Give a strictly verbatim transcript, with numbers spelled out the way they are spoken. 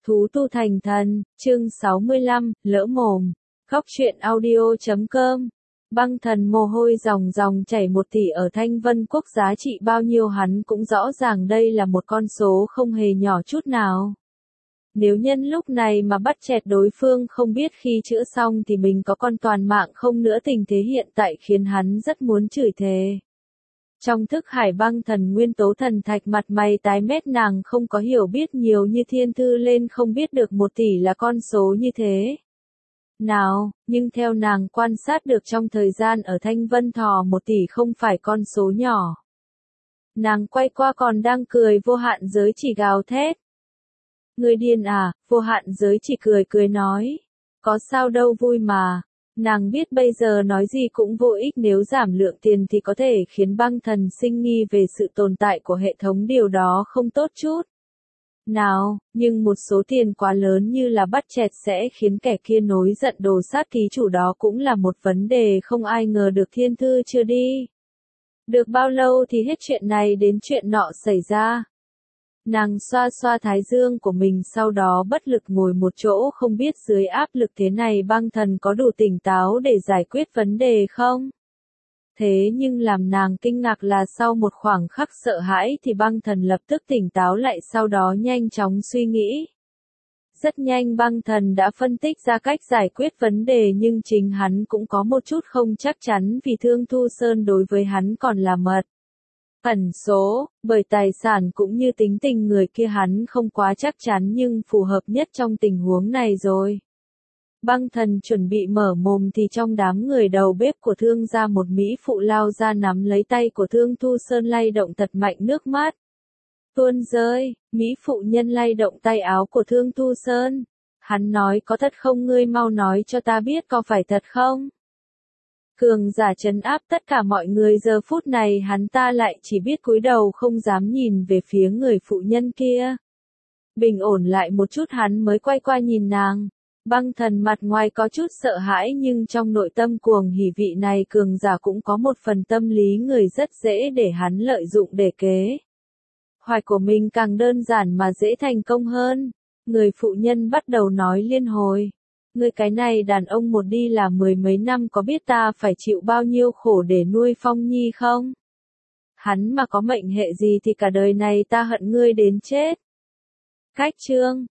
Thú tu thành thần, chương sáu mươi lăm, lỡ mồm. Góc truyện audio chấm com. Băng thần mồ hôi ròng ròng chảy một tỷ ở Thanh Vân Quốc, giá trị bao nhiêu hắn cũng rõ ràng, đây là một con số không hề nhỏ chút nào. Nếu nhân lúc này mà bắt chẹt đối phương không biết khi chữa xong thì mình có con toàn mạng không nữa, tình thế hiện tại khiến hắn rất muốn chửi thề. Trong thức hải băng thần nguyên tố thần thạch, mặt mày tái mét, nàng không có hiểu biết nhiều như thiên thư lên không biết được một tỷ là con số như thế nào, nhưng theo nàng quan sát được trong thời gian ở Thanh Vân Thọ, một tỷ không phải con số nhỏ. Nàng quay qua còn đang cười, vô hạn giới chỉ gào thét. Người điên à, vô hạn giới chỉ cười cười nói. Có sao đâu, vui mà. Nàng biết bây giờ nói gì cũng vô ích, nếu giảm lượng tiền thì có thể khiến băng thần sinh nghi về sự tồn tại của hệ thống, điều đó không tốt chút nào, nhưng một số tiền quá lớn như là bắt chẹt sẽ khiến kẻ kia nổi giận đồ sát ký chủ, đó cũng là một vấn đề không ai ngờ được. Thiên thư chưa đi được bao lâu thì hết chuyện này đến chuyện nọ xảy ra. Nàng xoa xoa thái dương của mình, sau đó bất lực ngồi một chỗ, không biết dưới áp lực thế này băng thần có đủ tỉnh táo để giải quyết vấn đề không? Thế nhưng làm nàng kinh ngạc là sau một khoảng khắc sợ hãi thì băng thần lập tức tỉnh táo lại, sau đó nhanh chóng suy nghĩ. Rất nhanh băng thần đã phân tích ra cách giải quyết vấn đề, nhưng chính hắn cũng có một chút không chắc chắn, vì Thương Thu Sơn đối với hắn còn là mật ẩn số, bởi tài sản cũng như tính tình người kia hắn không quá chắc chắn, nhưng phù hợp nhất trong tình huống này rồi. Băng thần chuẩn bị mở mồm thì trong đám người đầu bếp của Thương gia một mỹ phụ lao ra nắm lấy tay của Thương Thu Sơn lay động thật mạnh, nước mắt tuôn rơi. Mỹ phụ nhân lay động tay áo của Thương Thu Sơn. Hắn nói, có thật không, ngươi mau nói cho ta biết có phải thật không? Cường giả trấn áp tất cả mọi người, giờ phút này hắn ta lại chỉ biết cúi đầu không dám nhìn về phía người phụ nhân kia. Bình ổn lại một chút hắn mới quay qua nhìn nàng. Băng thần mặt ngoài có chút sợ hãi nhưng trong nội tâm cuồng hỉ, vị này cường giả cũng có một phần tâm lý người rất dễ để hắn lợi dụng để kế hoạch của mình càng đơn giản mà dễ thành công hơn. Người phụ nhân bắt đầu nói liên hồi. Ngươi cái này đàn ông một đi là mười mấy năm, có biết ta phải chịu bao nhiêu khổ để nuôi Phong Nhi không? Hắn mà có mệnh hệ gì thì cả đời này ta hận ngươi đến chết. Cách chương